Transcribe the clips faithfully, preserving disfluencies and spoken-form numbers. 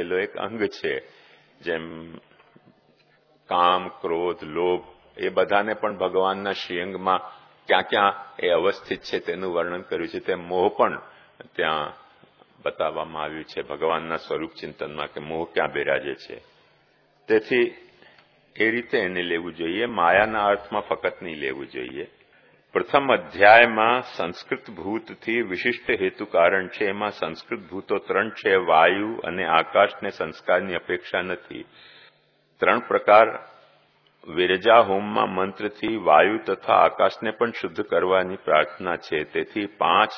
પેલો એક અંગ છે. જેમ કામ, ક્રોધ, લોભ એ બધાને પણ ભગવાનના શ્રીઅંગમાં ક્યાં ક્યાં એ અવસ્થિત છે તેનું વર્ણન કર્યું છે. તેમ મોહ પણ ત્યાં બતાવવામાં આવ્યું છે ભગવાનના સ્વરૂપ ચિંતનમાં કે મોહ ક્યાં બિરાજે છે. તેથી એ રીતે એને લેવું જોઈએ, માયાના અર્થમાં ફક્ત નહીં લેવું જોઈએ. પ્રથમ અધ્યાયમાં સંસ્કૃત ભૂતથી વિશિષ્ટ હેતુ કારણ છે. એમાં સંસ્કૃત ભૂતો ત્રણ છે, વાયુ અને આકાશને સંસ્કારની અપેક્ષા નથી. ત્રણ પ્રકાર વિરજા હોમમાં મંત્રથી વાયુ તથા આકાશને પણ શુદ્ધ કરવાની પ્રાર્થના છે. તેથી પાંચ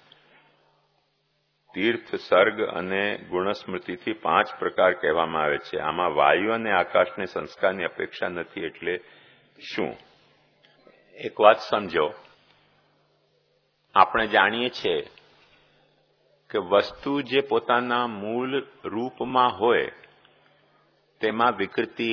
તીર્થ, સર્ગ અને ગુણસ્મૃતિથી પાંચ પ્રકાર કહેવામાં આવે છે. આમાં વાયુ અને આકાશને સંસ્કારની અપેક્ષા નથી એટલે શું? એક વાત સમજો. આપણે જાણીએ છીએ કે વસ્તુ જે પોતાના મૂળ રૂપમાં હોય તેમાં વિકૃતિ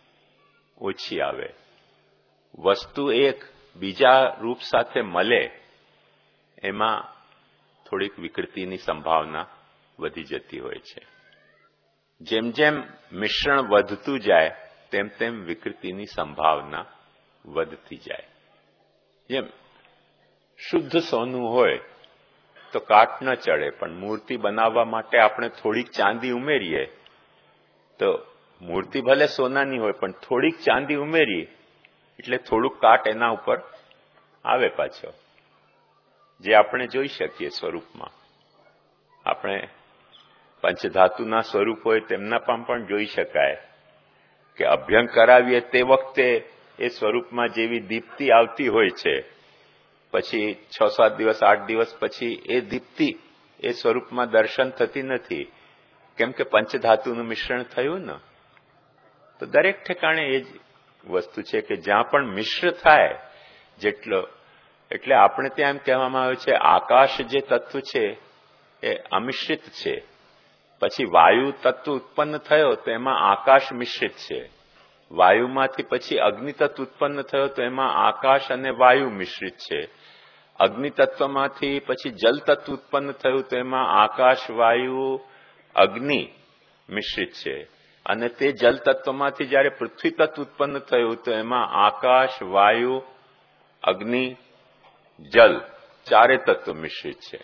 ઓછી આવે. વસ્તુ એક બીજા રૂપ સાથે મળે એમાં થોડીક વિકૃતિની સંભાવના વધી જતી હોય છે. જેમ જેમ મિશ્રણ વધતું જાય તેમ તેમ વિકૃતિની સંભાવના વધતી જાય. જેમ શુદ્ધ સોનું હોય તો કાટ ન ચડે, પણ મૂર્તિ બનાવવા માટે આપણે થોડીક ચાંદી ઉમેરીએ તો મૂર્તિ ભલે સોનાની હોય પણ થોડીક ચાંદી ઉમેરી એટલે થોડુંક કાટ એના ઉપર આવે પાછો, જે આપણે જોઈ શકીએ સ્વરૂપમાં. આપણે પંચધાતુના સ્વરૂપ હોય તેમના પણ પણ જોઈ શકાય કે અભ્યંગ કરાવીએ તે વખતે એ સ્વરૂપમાં જેવી દીપ્તિ આવતી હોય છે, પછી છ સાત દિવસ આઠ દિવસ પછી એ દીપ્તિ એ સ્વરૂપમાં દર્શન થતી નથી. કેમ કે પંચધાતુનું મિશ્રણ થયું ને. તો દરેક ઠેકાણે એ જ વસ્તુ છે કે જ્યાં પણ મિશ્ર થાય જેટલો, એટલે આપણે ત્યાં એમ કહેવામાં આવે છે આકાશ જે તત્વ છે એ અમિશ્રિત છે. પછી વાયુ તત્વ ઉત્પન્ન થયો તો એમાં આકાશ મિશ્રિત છે. વાયુમાંથી પછી અગ્નિ તત્વ ઉત્પન્ન થયો તો એમાં આકાશ અને વાયુ મિશ્રિત છે. અગ્નિ તત્વમાંથી પછી જલ તત્વ ઉત્પન્ન થયું તો એમાં આકાશ, વાયુ, અગ્નિ મિશ્રિત છે. અને તે જલ તત્વમાંથી જયારે પૃથ્વી તત્વ ઉત્પન્ન થયું તો એમાં આકાશ, વાયુ, અગ્નિ, જલ ચારે તત્વ મિશ્રિત છે.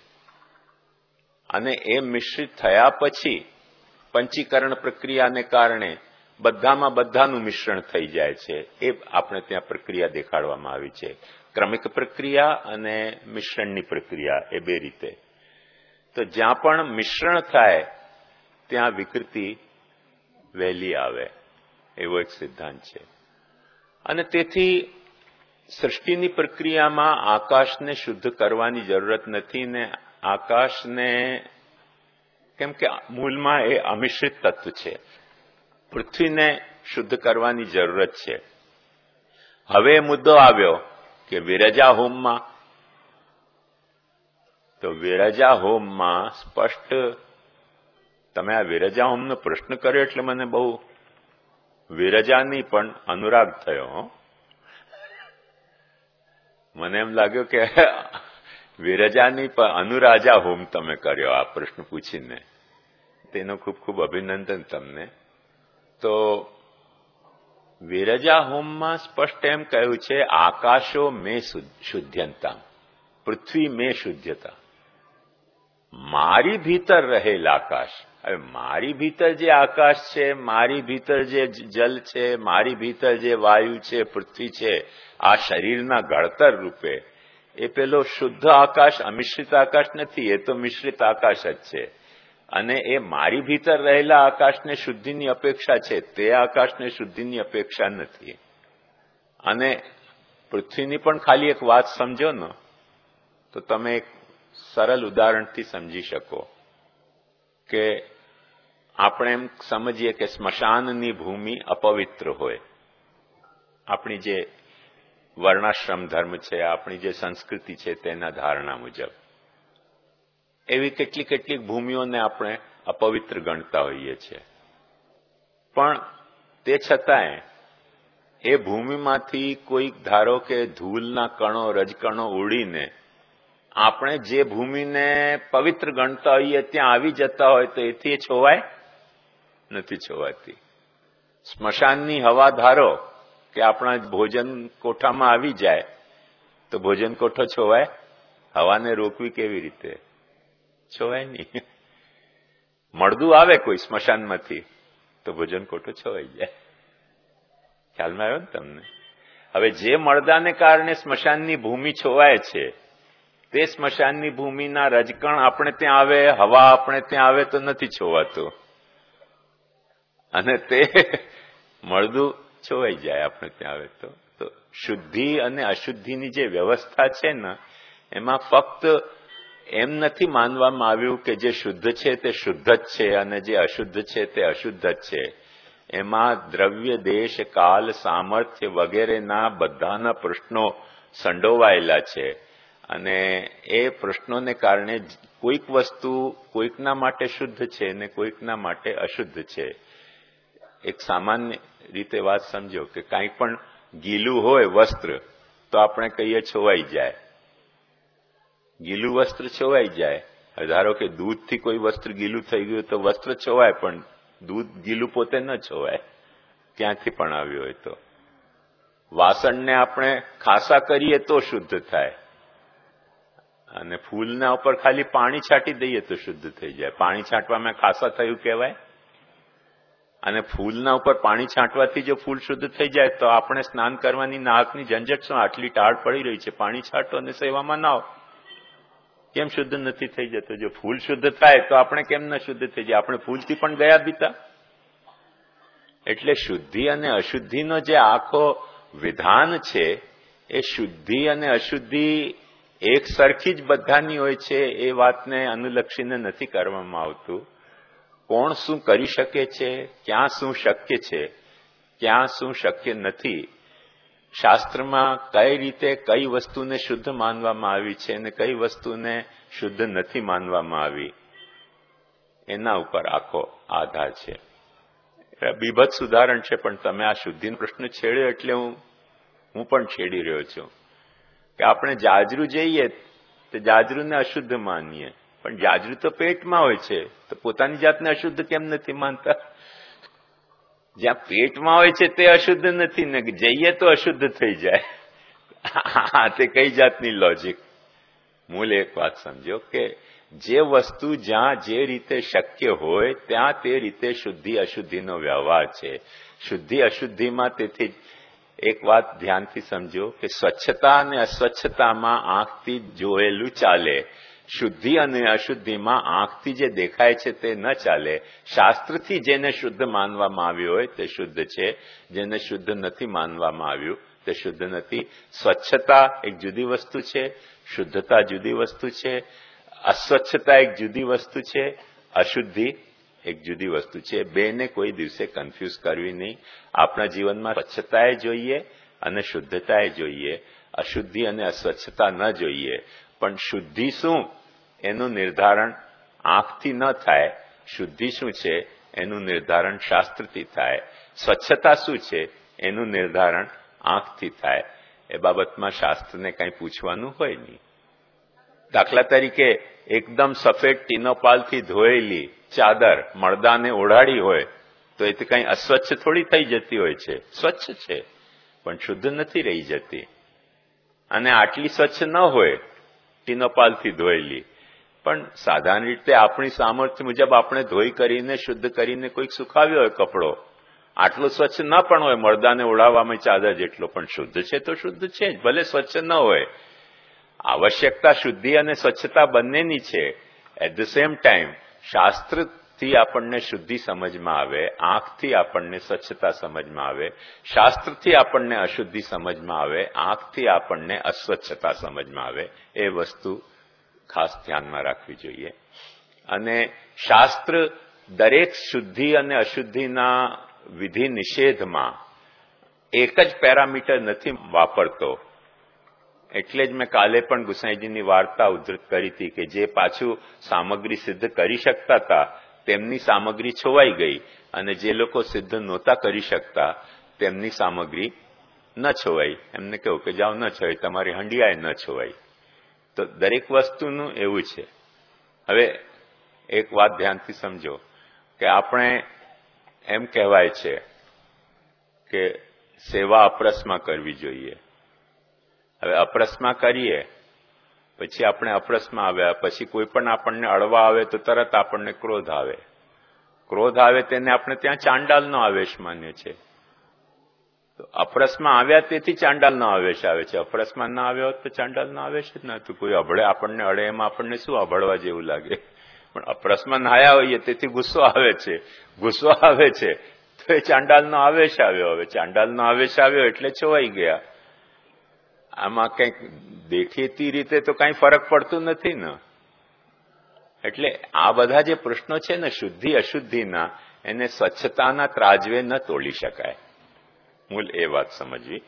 અને એ મિશ્રિત થયા પછી પંચીકરણ પ્રક્રિયાને કારણે બધામાં બધાનું મિશ્રણ થઈ જાય છે. એ આપણે ત્યાં પ્રક્રિયા દેખાડવામાં આવી છે. ક્રમિક પ્રક્રિયા અને મિશ્રણની પ્રક્રિયા એ બે રીતે. તો જ્યાં પણ મિશ્રણ થાય ત્યાં વિકૃતિ વહેલી આવે એવો એક સિદ્ધાંત છે. અને તેથી સૃષ્ટિની પ્રક્રિયામાં આકાશને શુદ્ધ કરવાની જરૂરત નથી ને આકાશને, કેમ કે મૂળમાં એ અમિશ્રિત તત્વ છે. પૃથ્વીને શુદ્ધ કરવાની જરૂરત છે. હવે મુદ્દો આવ્યો કે વિરજા હોમમાં, તો વિરજા હોમમાં સ્પષ્ટ તમે આ વિરજા હોમનો પ્રશ્ન કર્યો એટલે મને બહુ વિરજાની પણ અનુરાગ થયો. મને એમ લાગ્યું કે વિરજાની પણ અનુરાજા હોમ તમે કર્યો આ પ્રશ્ન પૂછીને. તેનો ખૂબ ખૂબ અભિનંદન તમને. તો વિરજા હોમમાં સ્પષ્ટ એમ કહ્યું છે આકાશો મે શુદ્ધ્યંતા, પૃથ્વી મે શુદ્ધતા. મારી ભીતર રહેલ આકાશ. હવે મારી ભીતર જે આકાશ છે, મારી ભીતર જે જલ છે, મારી ભીતર જે વાયુ છે, પૃથ્વી છે, આ શરીરના ઘડતર રૂપે એ પેલો શુદ્ધ આકાશ, અમિશ્રિત આકાશ નથી, એ તો મિશ્રિત આકાશ જ છે. અને એ મારી ભીતર રહેલા આકાશને શુદ્ધિની અપેક્ષા છે, તે આકાશને શુદ્ધિની અપેક્ષા નથી. અને પૃથ્વીની પણ ખાલી એક વાત સમજો ને તો તમે એક સરળ ઉદાહરણથી સમજી શકો કે આપણે એમ સમજીએ કે સ્મશાનની ભૂમિ અપવિત્ર હોય. આપણી જે વર્ણાશ્રમ ધર્મ છે, આપણી જે સંસ્કૃતિ છે તેના ધારણા મુજબ એવી કેટલી કેટલીક ભૂમિઓને આપણે અપવિત્ર ગણતા હોઈએ છીએ. પણ તે છતાંય એ ભૂમિમાંથી કોઈક ધારો કે ધૂળના કણો, રજકણો ઉડીને આપણે જે ભૂમિને પવિત્ર ગણતા હોઈએ ત્યાં આવી જતા હોય તો એથી એ છોવાય નથી છોવાતી. સ્મશાનની હવા ધારો કે આપણા ભોજન કોઠામાં આવી જાય તો ભોજન કોઠો છોવાય? હવાને રોકવી કેવી રીતે? છોવાય નહીં. મળદું આવે કોઈ સ્મશાનમાંથી તો ભોજન કોઠો છોવાઈ જાય. ખ્યાલમાં આવ્યો ને તમને? હવે જે મળદાને કારણે સ્મશાનની ભૂમિ છોવાય છે તે સ્મશાનની ભૂમિના રજકણ આપણે ત્યાં આવે, હવા આપણે ત્યાં આવે તો નથી છોવાતું, અને તે મળદું છોવાઈ જાય આપણે ત્યાં આવે તો. તો શુદ્ધિ અને અશુદ્ધિની જે વ્યવસ્થા છે ને એમાં ફક્ત એમ નથી માનવામાં આવ્યું કે જે શુદ્ધ છે તે શુદ્ધ જ છે અને જે અશુદ્ધ છે તે અશુદ્ધ જ છે. એમાં દ્રવ્ય, દેશ, કાલ, સામર્થ્ય વગેરેના બધાના પ્રશ્નો સંડોવાયેલા છે અને એ પ્રશ્નોને કારણે કોઈક વસ્તુ કોઈકના માટે શુદ્ધ છે ને કોઈકના માટે અશુદ્ધ છે. એક સામાન્ય રીતે વાત સમજો કે કાંઈ પણ ગીલું હોય વસ્ત્ર તો આપણે કહીએ છોવાઈ જાય. ગીલું વસ્ત્ર છોવાઈ જાય. ધારો કે દૂધથી કોઈ વસ્ત્ર ગીલું થઈ ગયું તો વસ્ત્ર છોવાય, પણ દૂધ ગીલું પોતે ન છોવાય, ક્યાંથી પણ આવ્યું હોય તો. વાસણને આપણે ખાસા કરીએ તો શુદ્ધ થાય અને ફૂલના ઉપર ખાલી પાણી છાંટી દઈએ તો શુદ્ધ થઈ જાય. પાણી છાંટવામાં ખાસા થયું કહેવાય, અને ફૂલના ઉપર પાણી છાંટવાથી જો ફૂલ શુદ્ધ થઈ જાય તો આપણે સ્નાન કરવાની નાહકની ઝંઝટ શું? આટલી ટાળ પડી રહી છે, પાણી છાંટો અને સેવામાં નાહો. કેમ શુદ્ધ નથી થઈ જતો? જો ફૂલ શુદ્ધ થાય તો આપણે કેમ ન શુદ્ધ થઈ જાય? આપણે ફૂલથી પણ ગયા બીતા. એટલે શુદ્ધિ અને અશુદ્ધિનો જે આખો વિધાન છે એ શુદ્ધિ અને અશુદ્ધિ એક સરખી જ બધાની હોય છે એ વાતને અનુલક્ષીને નથી કરવામાં આવતું. કોણ શું કરી શકે છે, ક્યાં શું શક્ય છે, ક્યાં શું શક્ય નથી, શાસ્ત્રમાં કઈ રીતે કઈ વસ્તુને શુદ્ધ માનવામાં આવી છે અને કઈ વસ્તુને શુદ્ધ નથી માનવામાં આવી, એના ઉપર આખો આધાર છે. બીભત્સ ઉદાહરણ છે, પણ તમે આ શુદ્ધિનો પ્રશ્ન છેડ્યો એટલે હું હું પણ છેડી રહ્યો છું કે આપણે જાજરૂ જઈએ તો જાજરૂને અશુદ્ધ માનીએ, પણ જાજરૂ તો પેટમાં હોય છે તો પોતાની જાતને અશુદ્ધ કેમ નથી માનતા? જ્યાં પેટમાં હોય છે તે અશુદ્ધ નથી ને જઈએ તો અશુદ્ધ થઈ જાય. તે કઈ જાતની લોજિક? મૂળ એક વાત સમજો કે જે વસ્તુ જ્યાં જે રીતે શક્ય હોય ત્યાં તે રીતે શુદ્ધિ અશુદ્ધિનો વ્યવહાર છે. શુદ્ધિ અશુદ્ધિમાં તેથી એક વાત ધ્યાનથી સમજો કે સ્વચ્છતા અને અસ્વચ્છતામાં આંખથી જોયેલું ચાલે, શુદ્ધિ અને અશુદ્ધિમાં આંખથી જે દેખાય છે તે ન ચાલે. શાસ્ત્રથી જેને શુદ્ધ માનવામાં આવ્યું હોય તે શુદ્ધ છે, જેને શુદ્ધ નથી માનવામાં આવ્યું તે શુદ્ધ નથી. સ્વચ્છતા એક જુદી વસ્તુ છે, શુદ્ધતા જુદી વસ્તુ છે, અસ્વચ્છતા એક જુદી વસ્તુ છે, અશુદ્ધિ એક જુદી વસ્તુ છે. બેને કોઈ દિવસે કન્ફ્યુઝ કરવી નહીં. આપણા જીવનમાં સ્વચ્છતાએ જોઈએ અને શુદ્ધતાએ જોઈએ, અશુદ્ધિ અને અસ્વચ્છતા ન જોઈએ. પણ શુદ્ધિ શું એનું નિર્ધારણ આંખથી ન થાય, શુદ્ધિ શું છે એનું નિર્ધારણ શાસ્ત્રથી થાય, સ્વચ્છતા શું છે એનું નિર્ધારણ આંખથી થાય. એ બાબતમાં શાસ્ત્રને કંઈ પૂછવાનું હોય નહીં. દાખલા તરીકે એકદમ સફેદ ટીનોપાલથી ધોયેલી ચાદર મળદાને ઓઢાડી હોય તો એ કંઈ અસ્વચ્છ થોડી થઈ જતી હોય છે, સ્વચ્છ છે પણ શુદ્ધ નથી રહી જતી. અને આટલી સ્વચ્છ ન હોય ટીનોપાલથી ધોયેલી, પણ સાધારણ રીતે આપણી સામર્થ્ય મુજબ આપણે ધોઈ કરીને શુદ્ધ કરીને કોઈક સુકાવ્યો હોય કપડો, આટલો સ્વચ્છ ન પણ હોય મળદાને ઓઢાવવામાં ચાદર જેટલો, પણ શુદ્ધ છે તો શુદ્ધ છે જ, ભલે સ્વચ્છ ન હોય. આવશ્યકતા શુદ્ધિ અને સ્વચ્છતા બંનેની છે. એટ ધ સેમ ટાઈમ શાસ્ત્રથી આપણને શુદ્ધિ સમજમાં આવે, આંખથી આપણને સ્વચ્છતા સમજમાં આવે, શાસ્ત્રથી આપણને અશુદ્ધિ સમજમાં આવે, આંખથી આપણને અસ્વચ્છતા સમજમાં આવે. એ વસ્તુ ખાસ ધ્યાનમાં રાખવી જોઈએ. અને શાસ્ત્ર દરેક શુદ્ધિ અને અશુદ્ધિના વિધિ નિષેધમાં એક જ પેરામીટર નથી વાપરતો. એટલે જ મેં કાલે પણ ગુસાઈજીની વાર્તા ઉદ્ધૃત કરી હતી કે જે પાછું સામગ્રી સિદ્ધ કરી શકતા હતા તેમની સામગ્રી છોવાઈ ગઈ, અને જે લોકો સિદ્ધ નહોતા કરી શકતા તેમની સામગ્રી ન છોવાઈ. એમને કહ્યું કે જાઓ ન છોવાઈ, તમારી હંડિયાએ ન છોવાઈ. તો દરેક વસ્તુનું એવું છે. હવે એક વાત ધ્યાનથી સમજો કે આપણે એમ કહેવાય છે કે સેવા અપરસમાં કરવી જોઈએ. હવે અપરસમાં કરીએ પછી આપણે અપરસમાં આવ્યા પછી કોઈ પણ આપણને અડવા આવે તો તરત આપણને ક્રોધ આવે. ક્રોધ આવે તેને આપણે ત્યાં ચાંડાલનો આવેશ માનીએ છીએ. તો અપરસમાં આવ્યા તેથી ચાંડાલનો આવેશ આવે છે. અપરસમાં ના આવ્યા હોત તો ચાંડાલનો આવેશ જ નહોતું. કોઈ અભળે આપણને અડે એમાં આપણને શું અભળવા જેવું લાગે? પણ અપરસમાં નાયા હોઈએ તેથી ગુસ્સો આવે છે. ગુસ્સો આવે છે તો એ ચાંડાલનો આવેશ આવ્યો. હવે ચાંડાલનો આવેશ આવ્યો એટલે છોવાઈ ગયા. આમાં કંઈક દેખીતી રીતે તો કંઈ ફરક પડતું નથી ને. એટલે આ બધા જે પ્રશ્નો છે ને શુદ્ધિ અશુદ્ધિના, એને સ્વચ્છતાના ત્રાજવે ન તોડી શકાય. મૂળ એ વાત સમજવી.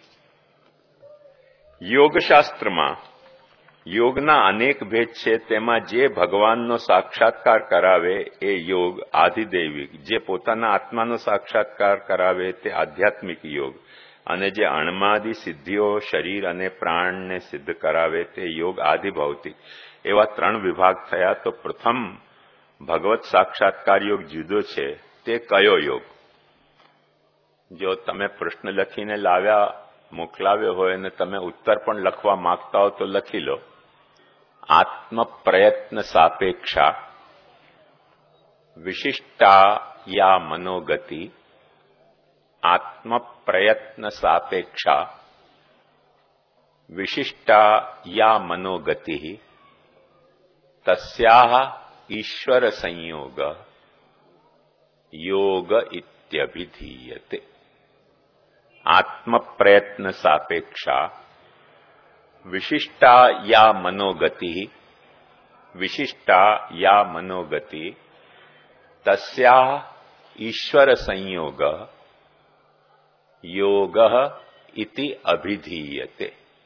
યોગશાસ્ત્રમાં યોગના અનેક ભેદ છે. તેમાં જે ભગવાનનો સાક્ષાત્કાર કરાવે એ યોગ આધિદૈવિક, જે પોતાના આત્માનો સાક્ષાત્કાર કરાવે તે આધ્યાત્મિક યોગ, અને જે અણમાદી સિદ્ધિઓ શરીર અને પ્રાણને સિદ્ધ કરાવે તે યોગ આધિભૌતિક. એવા ત્રણ વિભાગ થયા. તો પ્રથમ ભગવત સાક્ષાત્કાર યોગ જુદો છે. તે કયો યોગ? જો તમે પ્રશ્ન લખીને લાવ્યા મોકલાવ્યો હોય અને તમે ઉત્તર પણ લખવા માંગતા હો તો લખી લો. આત્મ પ્રયત્ન સાપેક્ષા વિશિષ્ટા યા મનોગતિ. આત્મ પ્રયત્ન સાપેક્ષા વિશિષ્ટા યા મનોગતિ તસ્યાહ ઈશ્વર સંયોગ યોગ ઇત્યભિધીયતે. આત્મ પ્રયત્ન સાપેક્ષા વિશિષ્ટા યા મનોગતિ વિશિષ્ટા યા મનોગતિ તસ્યાહ ઈશ્વર સંયોગ યોગ ઇતિ અભિધીયતે.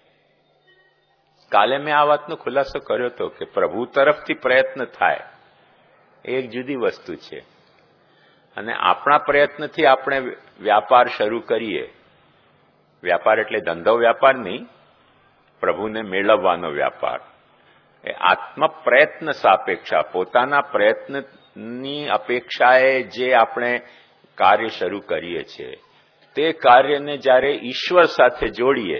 કાલે મેં આ વાતનો ખુલાસો કર્યો હતો કે પ્રભુ તરફથી પ્રયત્ન થાય એ એક જુદી વસ્તુ છે, અને આપણા પ્રયત્નથી આપણે વ્યાપાર શરૂ કરીએ. વ્યાપાર એટલે ધંધો વ્યાપાર નહીં, પ્રભુને મેળવવાનો વ્યાપાર. એ આત્મ પ્રયત્ન સાપેક્ષા, પોતાના પ્રયત્નની અપેક્ષાએ જે આપણે કાર્ય શરૂ કરીએ છીએ તે કાર્યને જ્યારે ઈશ્વર સાથે જોડીએ.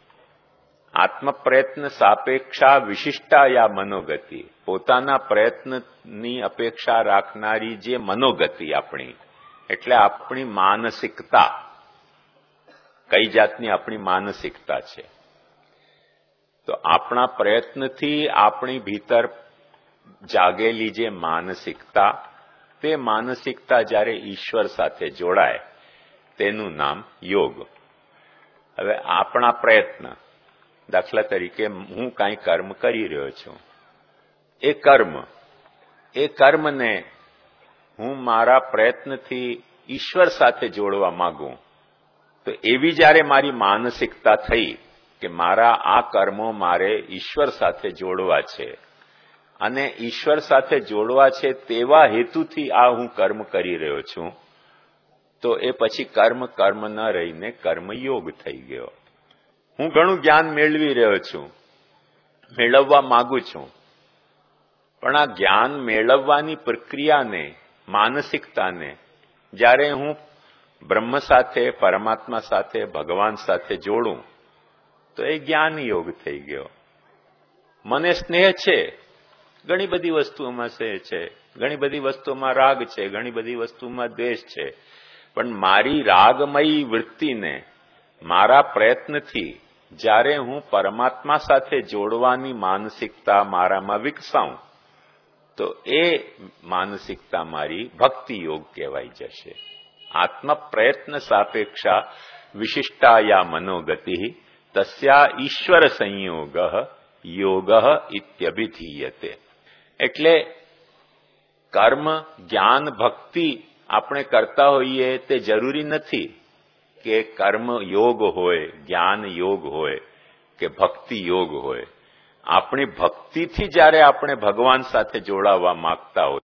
આત્મ પ્રયત્ન સાપેક્ષા વિશિષ્ટા યા મનોગતિ, પોતાના પ્રયત્નની અપેક્ષા રાખનારી જે મનોગતિ આપણી, એટલે આપણી માનસિકતા. કઈ જાતની આપણી માનસિકતા છે? તો આપણા પ્રયત્નથી આપણી ભીતર જાગેલી જે માનસિકતા, તે માનસિકતા જ્યારે ઈશ્વર સાથે જોડાય તેનું નામ યોગ. હવે આપણા પ્રયત્ન, દાખલા તરીકે હું કાંઈ કર્મ કરી રહ્યો છું, એ કર્મ એ કર્મને હું મારા પ્રયત્નથી ઈશ્વર સાથે જોડવા માંગું, તો એવી જ્યારે મારી માનસિકતા થઈ કે મારા આ કર્મો મારે ઈશ્વર સાથે જોડવા છે, અને ઈશ્વર સાથે જોડવા છે તેવા હેતુથી આ હું કર્મ કરી રહ્યો છું, તો એ પછી કર્મ કર્મ ન રહીને કર્મયોગ થઈ ગયો. હું ઘણું જ્ઞાન મેળવી રહ્યો છું, મેળવવા માંગુ છું, પણ આ જ્ઞાન મેળવવાની પ્રક્રિયાને, માનસિકતાને જ્યારે હું બ્રહ્મ સાથે, પરમાત્મા સાથે, ભગવાન સાથે જોડું તો એ જ્ઞાન યોગ થઈ ગયો. મને સ્નેહ છે, ઘણી બધી વસ્તુઓમાં સ્નેહ છે, ઘણી બધી વસ્તુઓમાં રાગ છે, ઘણી બધી વસ્તુઓમાં દ્વેષ છે, પણ મારી રાગમયી વૃત્તિને મારા પ્રયત્નથી જ્યારે હું પરમાત્મા સાથે જોડવાની માનસિકતા મારામાં વિકસાવું તો એ માનસિકતા મારી ભક્તિ યોગ કહેવાઈ જશે. આત્મ પ્રયત્ન સાપેક્ષા વિશિષ્ટા યા મનોગતિ તસ્યા ઈશ્વર સંયોગ યોગ ઇત્યભિધીયતે. એટલે કર્મ, જ્ઞાન, ભક્તિ આપણે કરતા હોઈએ તે જરૂરી નથી કે કર્મ યોગ હોય, જ્ઞાન યોગ હોય કે ભક્તિ યોગ હોય. આપણી ભક્તિથી જ્યારે આપણે ભગવાન સાથે જોડાવા માંગતા હોય